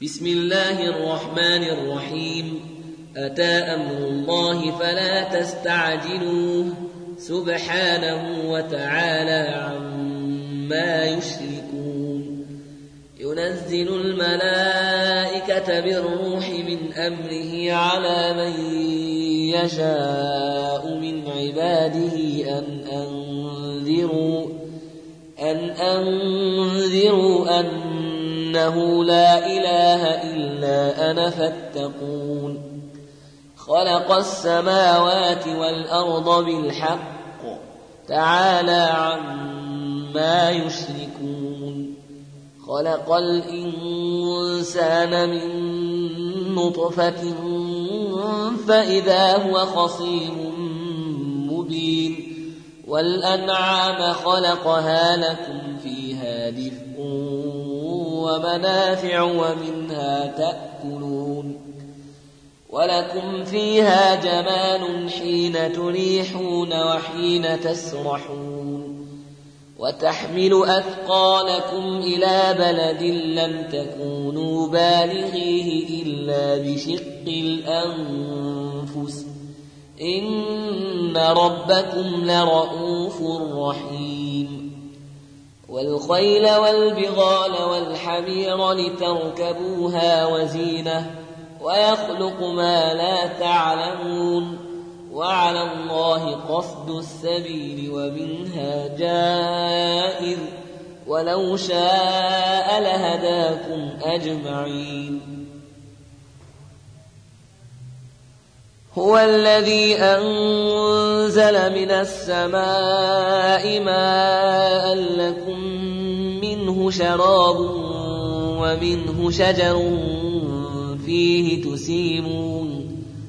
بسم الله الرحمن الرحيم. أتى أمر الله فلا تستعجلوه سبحانه وتعالى عما يشركون. ينزل الملائكة بالروح من أمره على من يشاء من عباده أن أنذروا أنه لا إله إلا أنا فاتقون. خلق السماوات والأرض بالحق تعالى عما يشركون. خلق الإنسان من نطفة فإذا هو خصيم مبين. والأنعام خلقها لكم فيها دفء ومنافع ومنها تأكلون. ولكم فيها جمال حين تريحون وحين تسرحون. وتحمل أثقالكم إلى بلد لم تكونوا بالغيه إلا بشق الأنفس إن ربكم لرؤوف رحيم. والخيل والبغال والحمير لتركبوها وزينة ويخلق ما لا تعلمون. وعلى الله قصد السبيل ومنها جائر ولو شاء لهداكم أجمعين. هو الذي أنزل من السماء ماء لكم منه شراب ومنه شجر فيه تسيمون.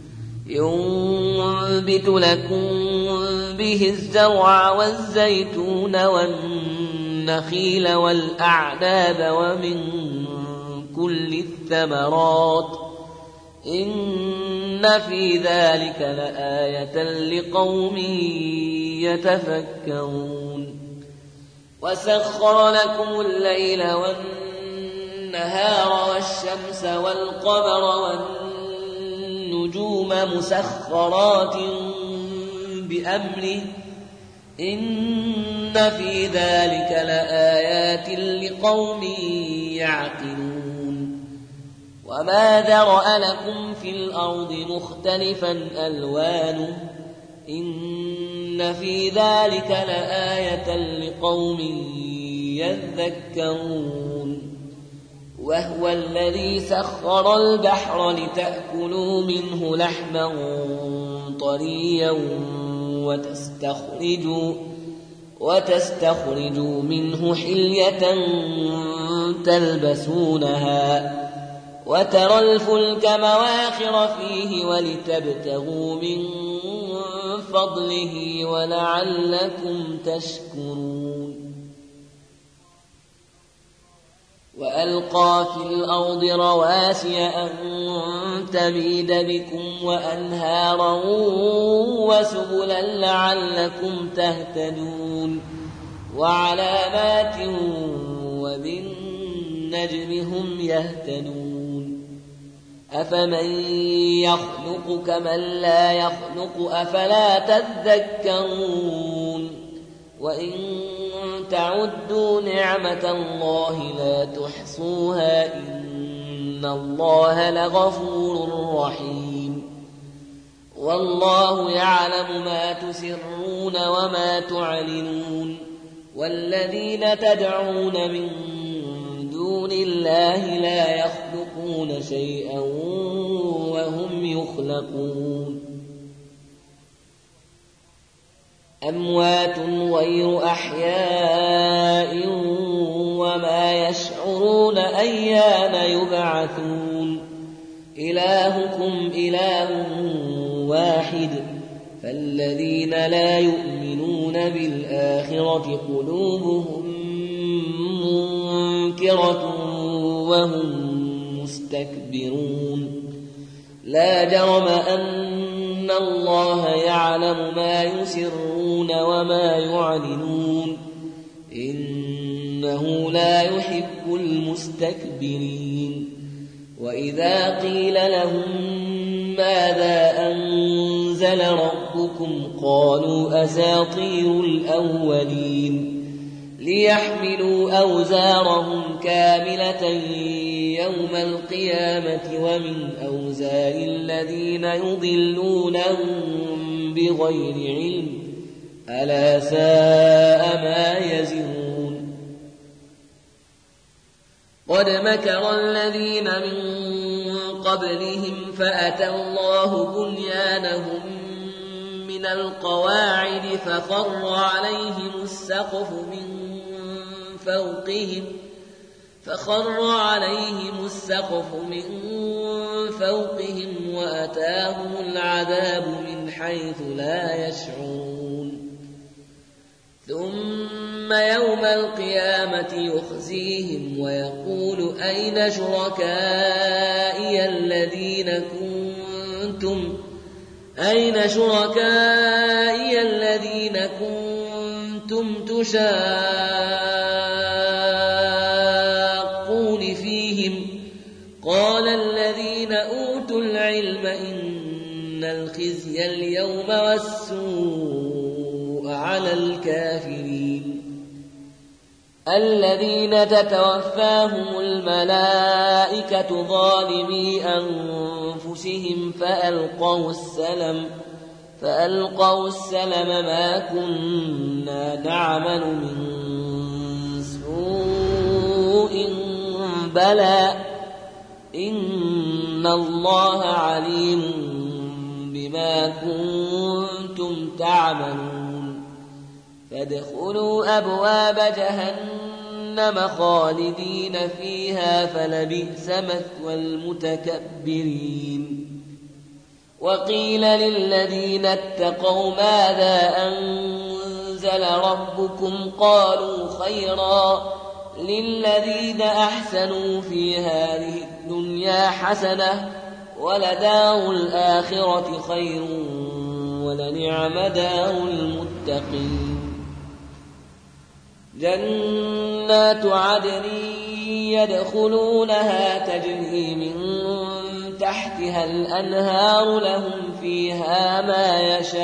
ينبت لكم به الزرع والزيتون والنخيل والأعناب ومن كل الثمرات إن في ذلك لآية لقوم يتفكرون. وسخر لكم الليل والنهار والشمس والقمر والنجوم مسخرات بأمره إن في ذلك لآيات لقوم يعقلون. وما ذرأ لكم في الأرض مختلفا ألوانه إن في ذلك لآية لقوم يذكرون. وهو الذي سخر البحر لتأكلوا منه لحما طريا وتستخرجوا منه حلية تلبسونها وترى الفلك مواخر فيه ولتبتغوا من فضله ولعلكم تشكرون. وألقى في الأرض رواسي أن تميد بكم وأنهارا وسبلا لعلكم تهتدون. وعلامات وبالنجم هم يهتدون. أفمن يخلق كمن لا يخلق أفلا تذكرون. وإن تعدوا نعمة الله لا تحصوها إن الله لغفور رحيم. والله يعلم ما تسرون وما تعلنون. والذين تدعون من دون الله لا يخلقون شيئا وهم يخلقون. أموات غير أحياء وما يشعرون أيان يبعثون. إلهكم إله واحد فالذين لا يؤمنون بالآخرة قلوبهم منكرة وهم مستكبرون. لا جرم أن الله يعلم ما يسرون وما يعلنون إنه لا يحب المستكبرين. وإذا قيل لهم ماذا أنزل ربكم قالوا أساطير الأولين ليحملوا أوزارهم كاملة يوم القيامة ومن أوزار الذين يضلونهم بغير علم ألا ساء ما يزرون قد مكر الذين من قبلهم فأتى الله بنيانهم من القواعد فخر عليهم السقف من فوقهم وأتاهم العذاب من حيث لا يشعرون ثم يوم القيامة يخزيهم ويقول أين شركائي الذين كنتم تشاقون فيهم قال الذين أوتوا العلم إن الخزي اليوم والسوء على الكافرين الذين تتوفاهم الملائكة ظالمي أنفسهم فألقوا السلم ما كنا نعمل من سوء بلى إن الله عليم بما كنتم تعملون فادخلوا أبواب جهنم خالدين فيها فلبئس مثوى المتكبرين وقيل للذين اتقوا ماذا أنزل ربكم قالوا خيرا للذين أحسنوا في هذه الدنيا حسنة ولدار الآخرة خير ولنعم دار المتقين جنات عدن يدخلونها تجري من تحتها الأنهار لهم فيها ما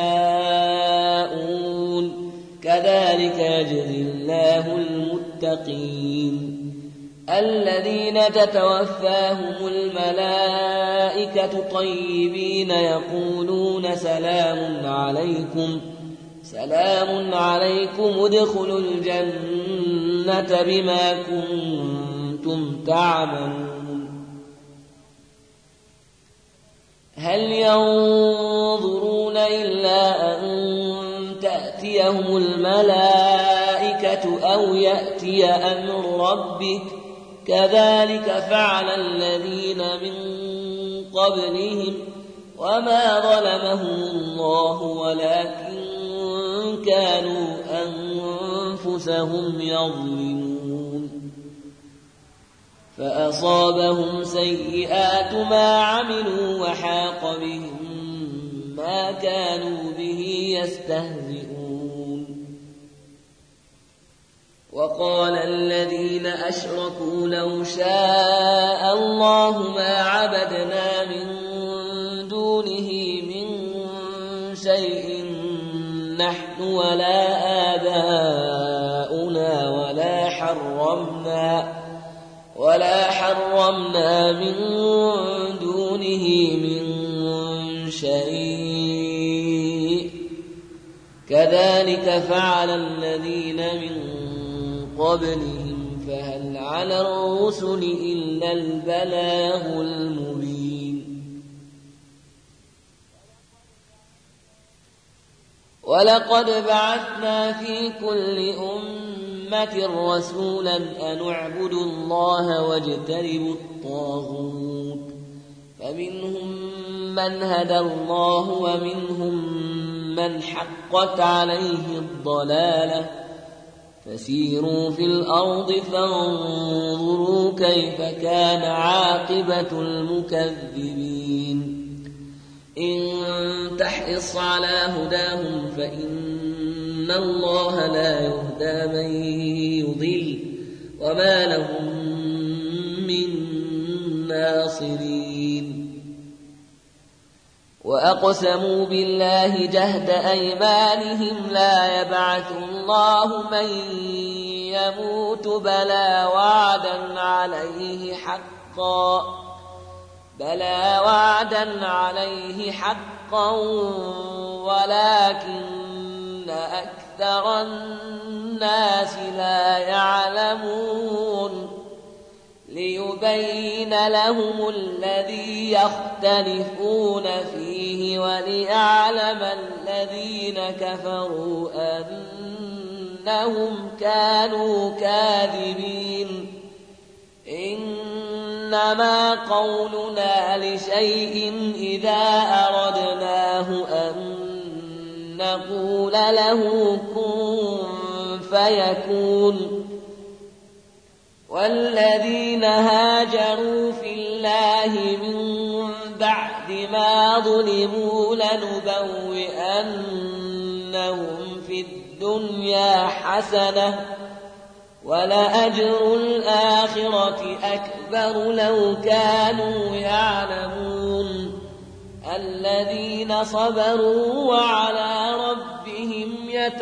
يشاءون كذلك يجزي الله المتقين الذين تتوفاهم الملائكة طيبين يقولون سلام عليكم ادخلوا الجنة بما كنتم تعملون هل ينظرون إلا أن تأتيهم الملائكة أو يأتي أمر ربك كذلك فعل الذين من قبلهم وما ظلمهم الله ولكن كانوا أنفسهم يظلمون فأصابهم سيئات ما عملوا وحاق بهم ما كانوا به يستهزئون وقال الذين أشركوا لو شاء الله ما عبدنا من دونه من شيء نحن ولا آباؤنا ولا حرمنا من دونه من شيء كذلك فعل الذين من قبلهم فهل على الرسل إلا البلاغ المبين ولقد بعثنا في كل أمة رسولا أن اعبدوا الله واجتنبوا الطاغوت فمنهم من هدى الله ومنهم من حقت عليه الضلالة فسيروا في الأرض فانظروا كيف كان عاقبة المكذبين إن تحرص على هداهم فإن الله لا يهدى من يضل وما لهم من ناصرين وأقسموا بالله جهد أيمانهم لا يبعث الله من يموت بلى وعدا عليه حقا ولكن أكثر الناس لا يعلمون ليبين لهم الذي يختلفون فيه وليعلم الذين كفروا أنهم كانوا كاذبين إنما قولنا لشيء إذا أردناه أن نقول له كن فيكون والذين هاجروا في الله من بعد ما ظلموا لنبوئنهم في الدنيا حسنة ولأجر الآخرة أكبر لو كانوا يعلمون الذين صبروا وعلى ربهم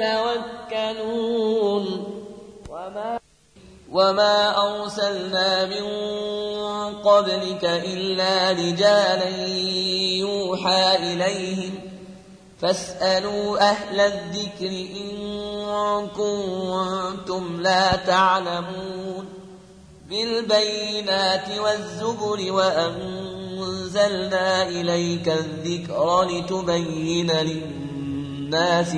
يتوكلون وما أرسلنا من قبلك إلا رجالا يوحى إليهم فاسألوا أهل الذكر إن كنتم لا تعلمون بالبينات والزبر وأنزلنا إليك الذكر لتبين للناس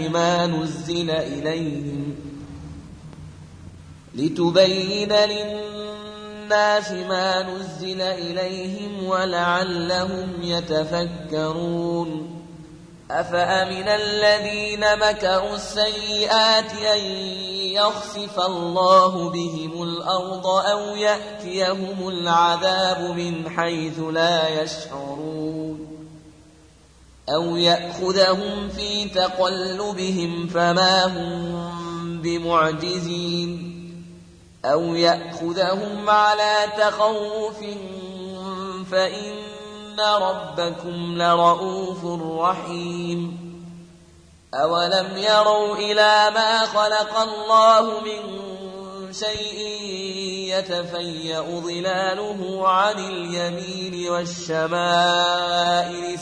ما نزل إليهم ولعلهم يتفكرون أفأمن الذين مكروا السيئات أن يخسف الله بهم الأرض أو يأتيهم العذاب من حيث لا يشعرون أو يأخذهم في تقلبهم فما هم بمعجزين أو يأخذهم على تخوف فإن ربكم لرؤوف رحيم أولم يروا إلى ما خلق الله من شيء يتفيأ ظلاله عن اليمين والشمائل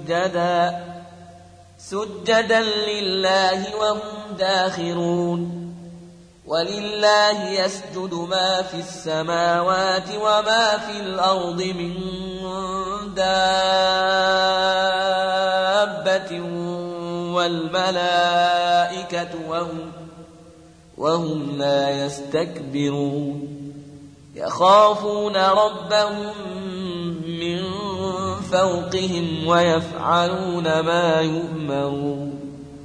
سجدا لله وهم داخرون ولله يسجد ما في السماوات وما في الأرض من دابة والملائكة وهم لا يستكبرون يخافون ربهم من فوقهم ويفعلون ما يؤمرون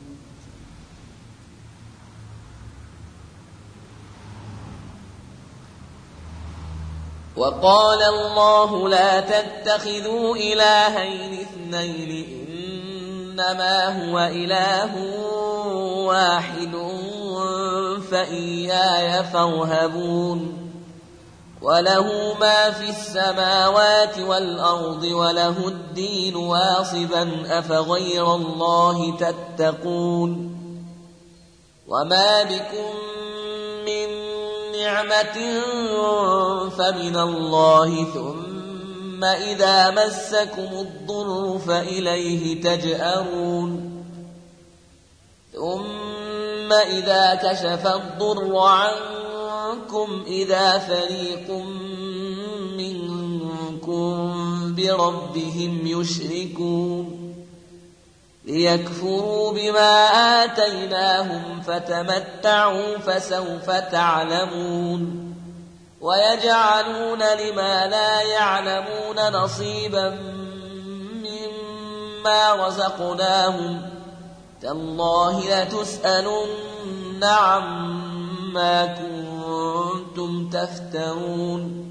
وقال الله لا تتخذوا إلهين اثنين إنما هو إله واحد فإياي فارهبون وله ما في السماوات والأرض وله الدين واصبا أفغير الله تتقون وما بكم من نعمة فمن الله ثم إذا مسكم الضر فإليه تجأرون ثم إذا كشف الضر عنكم إذا فريق منكم بربهم يشركون ليكفروا بما آتيناهم فتمتعوا فسوف تعلمون ويجعلون لما لا يعلمون نصيبا مما رزقناهم تالله لتسألن عما كنتم تفترون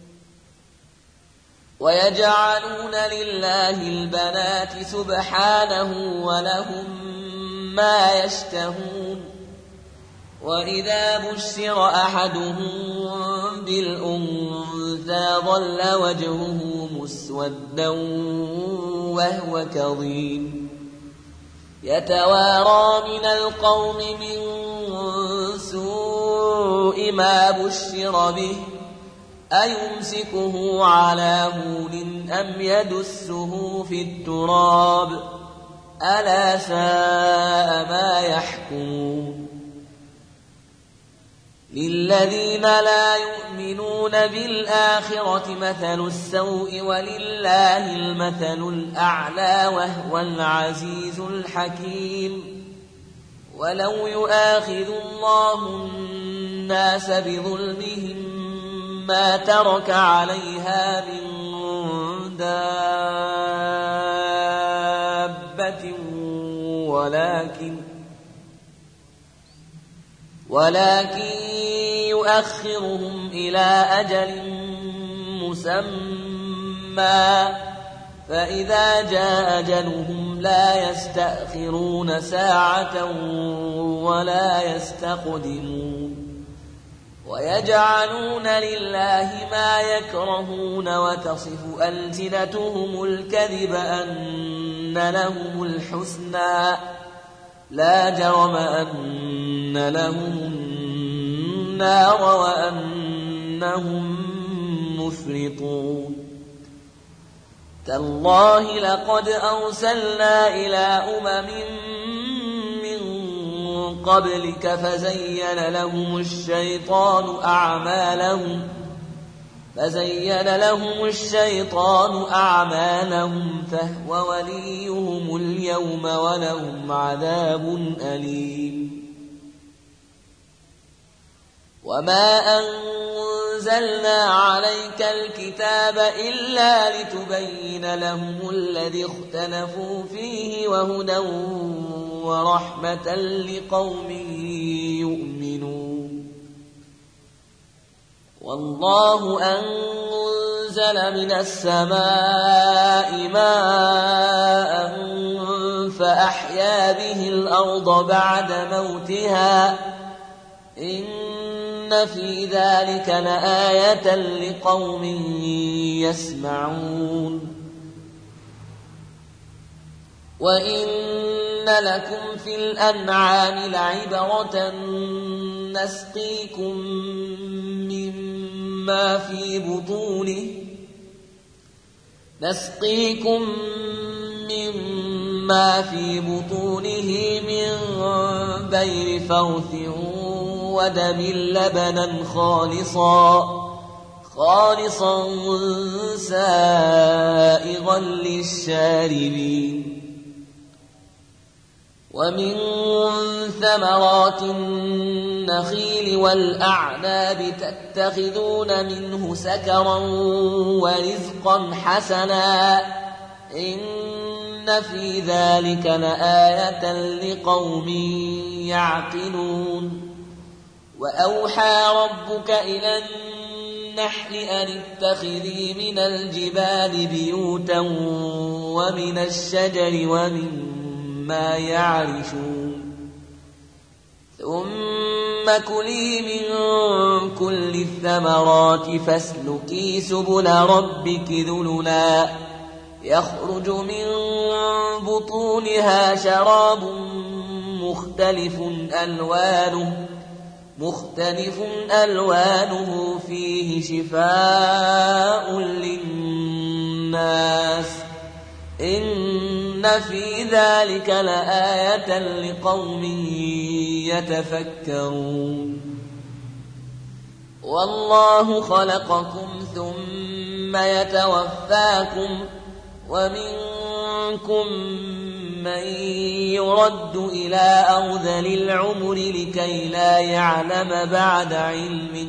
ويجعلون لله البنات سبحانه ولهم ما يشتهون وإذا بشر أحدهم بالأنثى أنثى ظل وجهه مسودا وهو كظيم يتوارى من القوم من سوء ما بشر به أيمسكه على هون أم يدسه في التراب ألا ساء ما يحكمون للذين لا يؤمنون بالآخرة مثل السوء ولله المثل الأعلى وهو العزيز الحكيم ولو يؤاخذ الله الناس بظلمهم ما ترك عليها من دابة ولكن يؤخرهم إلى أجل مسمى فإذا جاء أجلهم لا يستأخرون ساعة ولا يستقدمون ويجعلون لله ما يكرهون وتصف ألسنتهم الكذب أن لهم الحسنى لا جرم أن لهم النار وأنهم مفرطون تالله لقد أرسلنا إلى أمم من قبلك فزين لهم الشيطان أعمالهم فهو وليهم اليوم ولهم عذاب أليم وما أنزلنا عليك الكتاب إلا لتبين لهم الذي اختلفوا فيه وهدى ورحمة لقوم يؤمنون والله أنزل من السماء ماء فأحيا به الأرض بعد موتها إن في ذلك لآية لقوم يسمعون وإن لكم في الأنعام لعبرة نسقيكم مما في بطونه من بين فرث ودم لبنا خالصا سائغا للشاربين ومن ثمرات النخيل والأعناب تتخذون منه سكرا ورزقا حسنا إن في ذلك لآية لقوم يعقلون وأوحى ربك إلى النحل أن اتخذي من الجبال بيوتا ومن الشجر ومما يعرشون ثم كلي من كل الثمرات فاسلكي سبل ربك ذللا يخرج من بطونها شراب مختلف ألوانه فيه شفاء للناس إن في ذلك لآية لقوم يتفكرون والله خلقكم ثم يتوفاكم ومنكم من يرد إلى أرذل العمر لكي لا يعلم بعد علم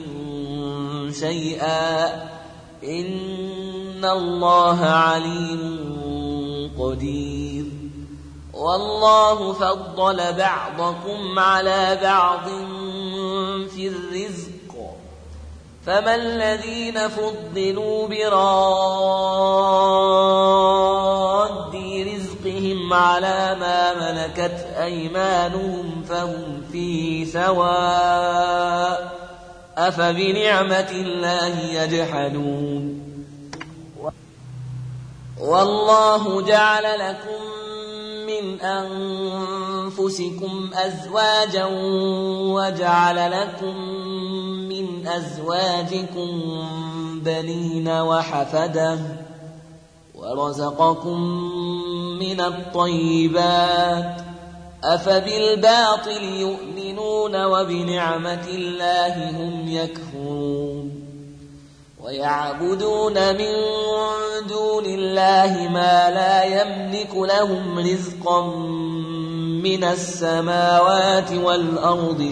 شيئا إن الله عليم قدير والله فضل بعضكم على بعض في الرزق فما الذين فضلوا براد رزقهم على ما ملكت أيمانهم فهم فيه سواء أفبنعمة الله يجحدون والله جعل لكم من أنفسكم أزواجا وجعل لكم من أزواجكم بنين وحفدة ورزقكم من الطيبات أفبالباطل يؤمنون وبنعمة الله هم يكفرون ويعبدون من دون الله ما لا يملك لهم رزقا من السماوات والأرض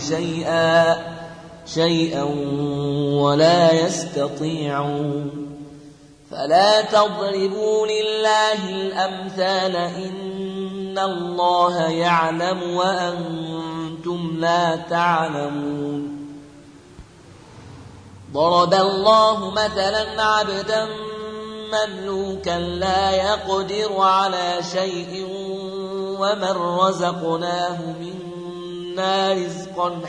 شيئا ولا يستطيعون فلا تضربوا لله الأمثال إن الله يعلم وأنتم لا تعلمون ضرب الله مثلا عبدا مملوكا لا يقدر على شيء ومن رزقناه منا رزقا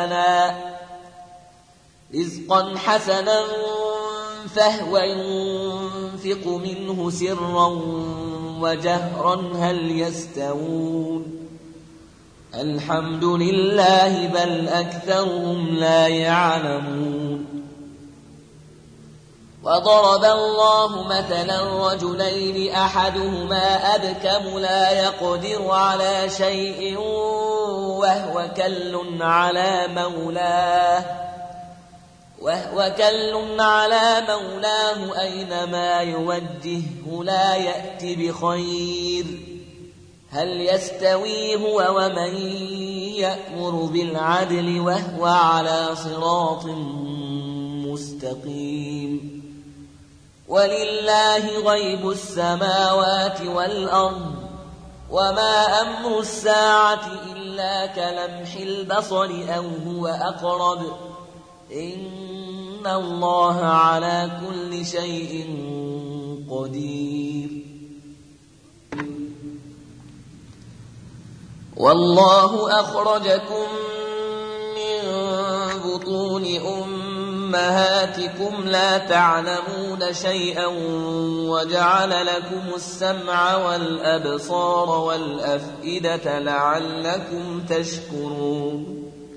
حسنا فهو ينفق منه سرا وجهرا هل يستوون الحمد لله بل أكثرهم لا يعلمون وضرب الله مثلا رجلين أحدهما أبكم لا يقدر على شيء وهو كل على مولاه أينما يوجهه لا يأتي بخير هل يستوي هو ومن يأمر بالعدل وهو على صراط مستقيم ولله غيب السماوات والأرض وما أمر الساعة إلا كلمح البصر أو هو أقرب إن الله على كل شيء قدير والله أخرجكم من بطون أمهاتكم لا تعلمون شيئا وجعل لكم السمع والأبصار والأفئدة لعلكم تشكرون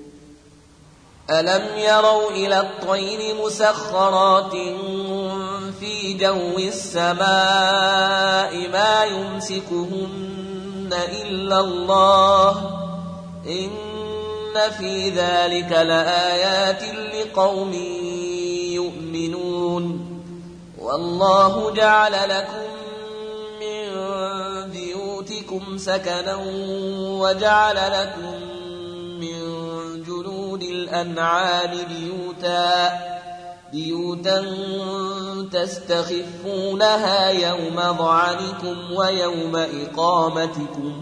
ألم يروا إلى الطير مسخرات في جو السماء ما يمسكهن إلا الله إن في ذلك لآيات لقوم يؤمنون والله جعل لكم من بيوتكم سكنا وجعل لكم من جلود الأنعام بيوتا تستخفونها يوم ظعنكم ويوم إقامتكم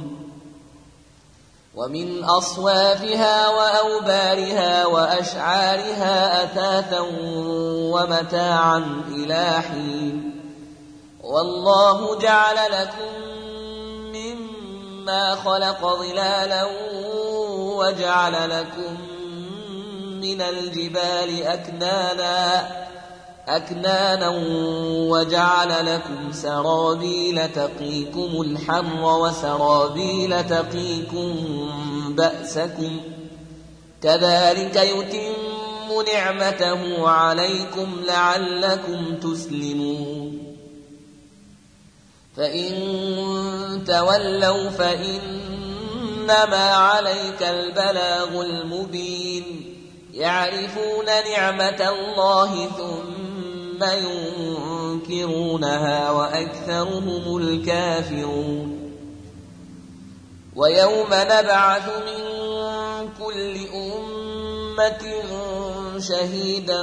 ومن أصوافها وأوبارها وأشعارها أثاثا ومتاعا إلى حين والله جعل لكم مما خلق ظلالا وجعل لكم من الجبال أكنانا وجعل لكم سرابيل تقيكم الحر وسرابيل تقيكم بأسكم كذلك يتم نعمته عليكم لعلكم تسلمون فإن تولوا فإنما عليك البلاغ المبين يعرفون نعمة الله ثم ينكرونها وأكثرهم الكافرون ويوم نبعث من كل أمة شهيدا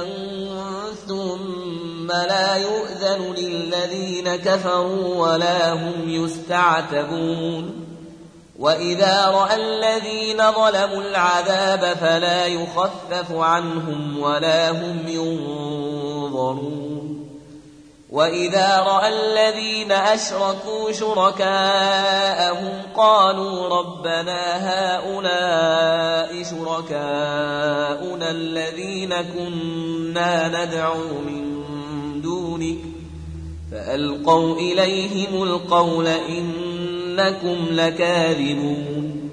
ثم لا يؤذن للذين كفروا ولا هم يستعتبون وإذا رأى الذين ظلموا العذاب فلا يخفف عنهم ولا هم ينظرون وإذا رأى الذين أشركوا شركاءهم قالوا ربنا هؤلاء شركاؤنا الذين كنا ندعو من دونك فألقوا إليهم القول إنكم لكاذبون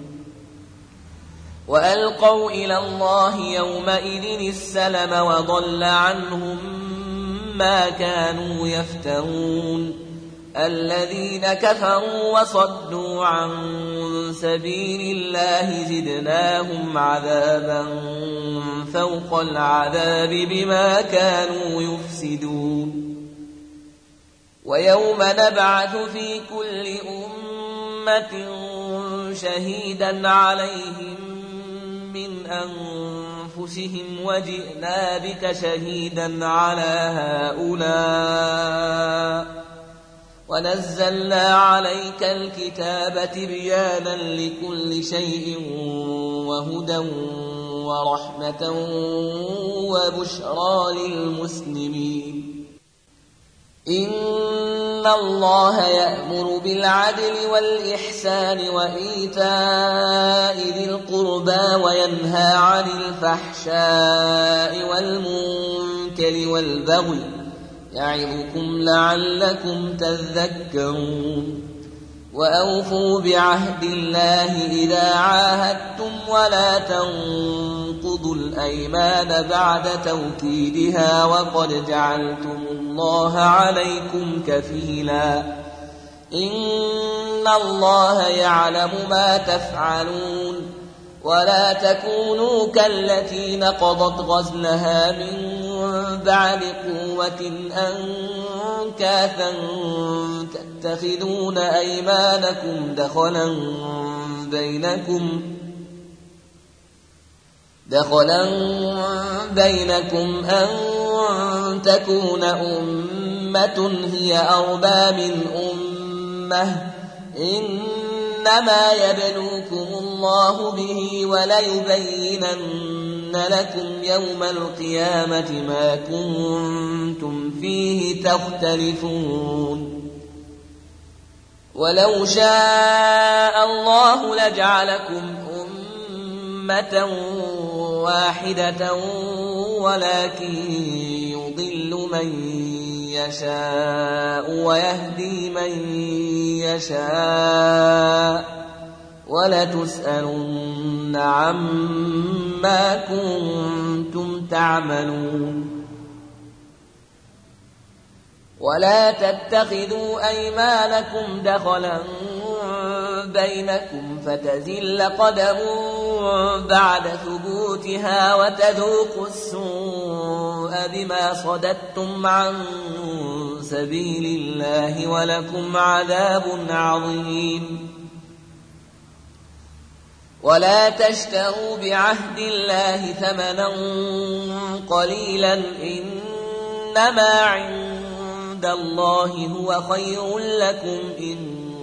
وألقوا إلى الله يومئذ السلم وضل عنهم ما كانوا يفترون الذين كفروا وصدوا عن سبيل الله زدناهم عذابا فوق العذاب بما كانوا يفسدون ويوم نبعث في كل أمة شهيدا عليهم من أنفسهم وجئنا بك شهيدا على هؤلاء ونزلنا عليك الكتاب تبيانا لكل شيء وهدى ورحمة وبشرى للمسلمين إن الله يأمر بالعدل والإحسان وإيتاء ذي القربى وينهى عن الفحشاء والمنكر والبغي يعظكم لعلكم تذكرون وأوفوا بعهد الله إذا عاهدتم ولا تنقضوا الأيمان بعد توكيدها وقد جعلتم الله عليكم كفيلا إن الله يعلم ما تفعلون ولا تكونوا كالتي نقضت غزلها من بعد قوة أنكاثا تتخذون أيمانكم دخلا بينكم أن تكون أمة هي أربى من أمة إنما يبلوكم الله به وليبينن لكم يوم القيامة ما كنتم فيه تختلفون ولو شاء الله لجعلكم أمة واحدة ولكن يضل من يشاء ويهدي من يشاء ولتسألن عما كنتم تعملون ولا تتخذوا أيمانكم دخلا بينكم فتزل قدم بعد ثبوتها وتذوقوا السوء بما صددتم عن سبيل الله ولكم عذاب عظيم ولا تشتروا بعهد الله ثمنا قليلا إنما عند الله هو خير لكم إن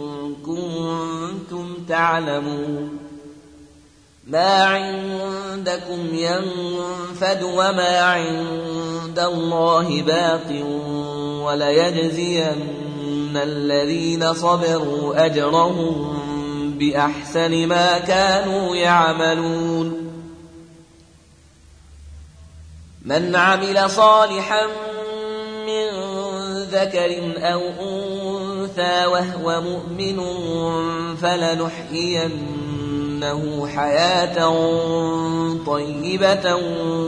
كنتم تعلمون ما عندكم ينفد وما عند الله باق وليجزين الذين صبروا أجرهم بأحسن ما كانوا يعملون من عمل صالحا من ذكر أو أنثى وهو مؤمن فلنحيينه حياة طيبة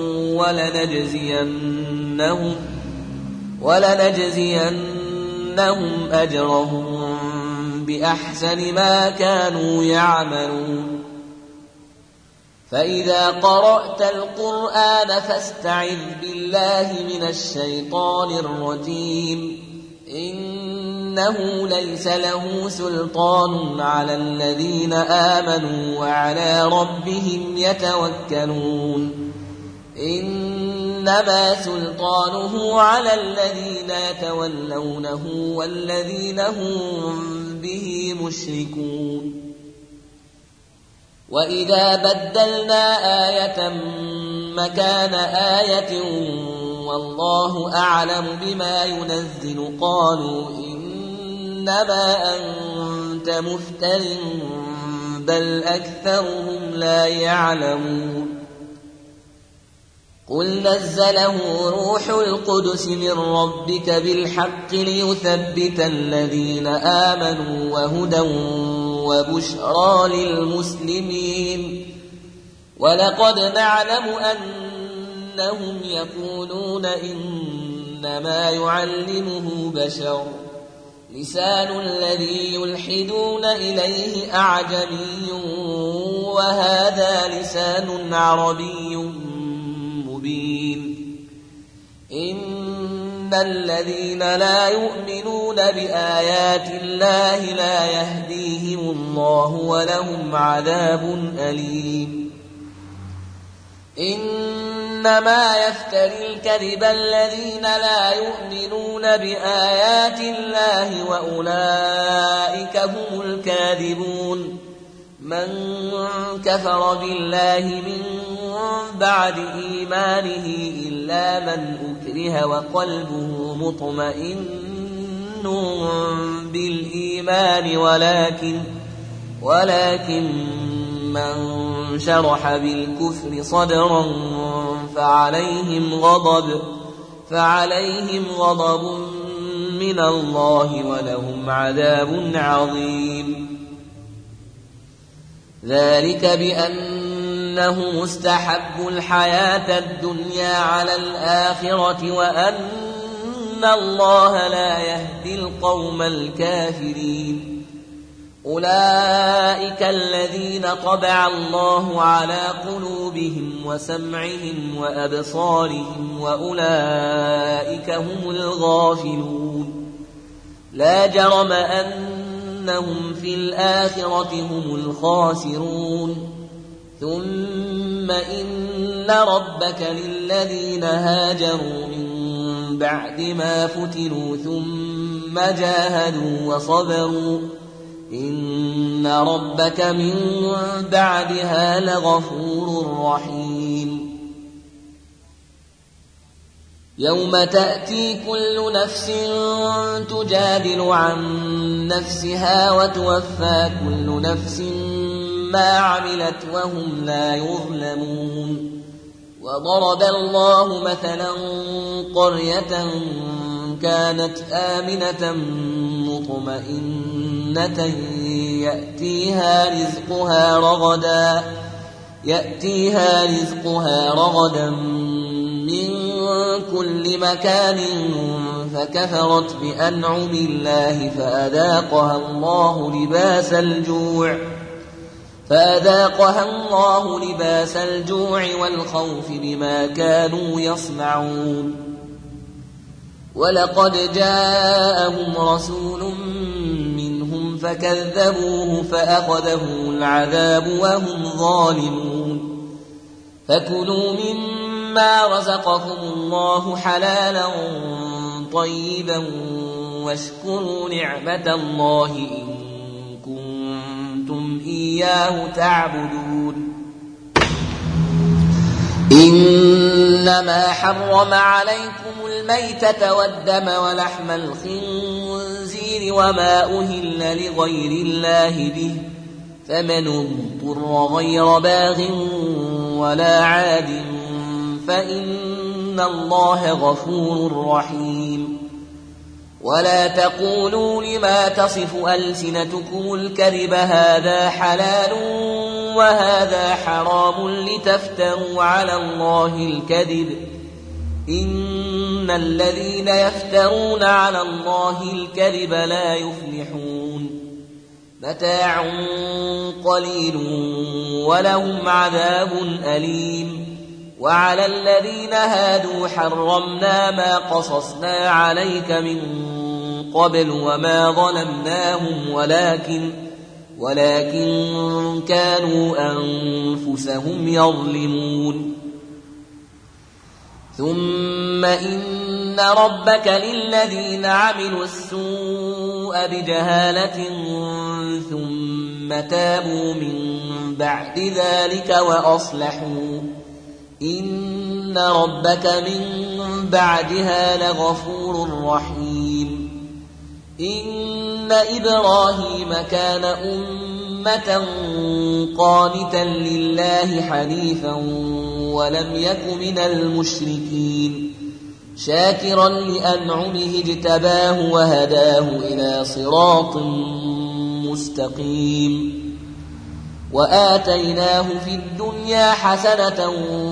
ولنجزينهم أجرهم بأحسن ما كانوا يعملون فإذا قرأت القرآن فاستعذ بالله من الشيطان الرجيم إنه ليس له سلطان على الذين آمنوا وعلى ربهم يتوكلون إنما سلطانه على الذين يتولونه والذين هم به مشركون وإذا بدلنا آية مكان آية والله أعلم بما ينزل قالوا إنما أنت مفتر بل أكثرهم لا يعلمون قل نزله روح القدس من ربك بالحق ليثبت الذين آمنوا وهدى وبشرى للمسلمين ولقد نعلم أنهم يقولون إنما يعلمه بشر لسان الذي يلحدون إليه أعجمي وهذا لسان عربي مبين إن الذين لا يؤمنون بآيات الله لا يهديهم الله ولهم عذاب أليم إنما يفتري الكذب الذين لا يؤمنون بآيات الله وأولئك هم الكاذبون من كفر بالله من بعد إيمانه إلا من أكره وقلبه مطمئن بالإيمان ولكن من شرح بالكفر صدرا فعليهم غضب من الله ولهم عذاب عظيم ذلك بأنه مستحب الحياة الدنيا على الآخرة وأن الله لا يهدي القوم الكافرين أولئك الذين طبع الله على قلوبهم وسمعهم وأبصارهم وأولئك هم الغافلون لا جرم أنهم في الآخرة هم الخاسرون ثم إن ربك للذين هاجروا من بعد ما فتنوا ثم جاهدوا وصبروا إن ربك من بعدها لغفور رحيم يوم تأتي كل نفس تجادل عن نفسها وتوفى كل نفس ما عملت وهم لا يظلمون وضرب الله مثلا قرية كانت آمنة مطمئنة يأتيها رزقها رغدا من كل مكان فكفرت بأنعم الله فأذاقها الله لباس الجوع والخوف بما كانوا يصنعون ولقد جاءهم رسول منهم فكذبوه فأخذهم العذاب وهم ظالمون فكلوا مما رزقكم الله حلالا طيبا واشكروا نعمة الله إن كنتم إياه تعبدون إنما حرم عليكم الميتة والدم ولحم الخنزير وما أهل لغير الله به فمن اضطر غير باغ ولا عاد فإن الله غفور رحيم ولا تقولوا لما تصف ألسنتكم الكذب هذا حلال وهذا حرام لتفتروا على الله الكذب إن الذين يفترون على الله الكذب لا يفلحون متاع قليل ولهم عذاب أليم وعلى الذين هادوا حرمنا ما قصصنا عليك من قبل وما ظلمناهم ولكن كانوا أنفسهم يظلمون ثم إن ربك للذين عملوا السوء بجهالة ثم تابوا من بعد ذلك وأصلحوا إن ربك من بعدها لغفور رحيم إن إبراهيم كان أمة قانتا لله حنيفا ولم يك من المشركين شاكرا لأنعمه اجتباه وهداه إلى صراط مستقيم وآتيناه في الدنيا حسنة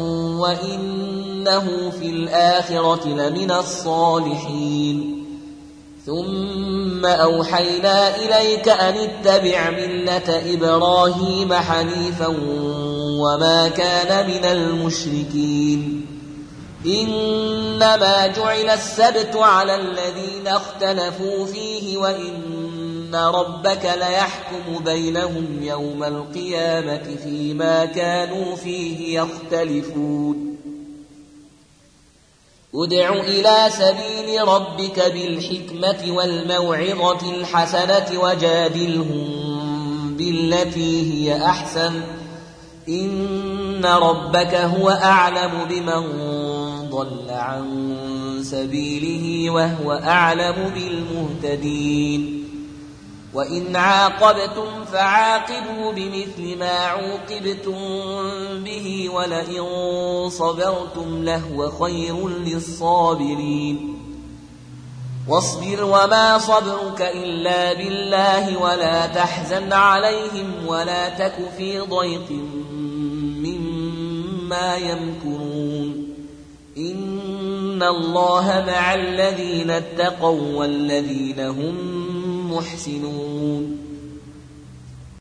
وإنه في الآخرة لمن الصالحين ثم أوحينا إليك أن اتبع ملة إبراهيم حنيفا وما كان من المشركين إنما جعل السبت على الذين اختلفوا فيه وإن ربك ليحكم بينهم يوم القيامة فيما كانوا فيه يختلفون ادع إلى سبيل ربك بالحكمة والموعظة الحسنة وجادلهم بالتي هي أحسن إن ربك هو أعلم بمن ضل عن سبيله وهو أعلم بالمهتدين وإن عاقبتم فعاقبوا بمثل ما عوقبتم به ولئن صبرتم لهو خير للصابرين واصبر وما صبرك إلا بالله ولا تحزن عليهم ولا تك في ضيق مما يمكرون إن الله مع الذين اتقوا والذين هم محسنون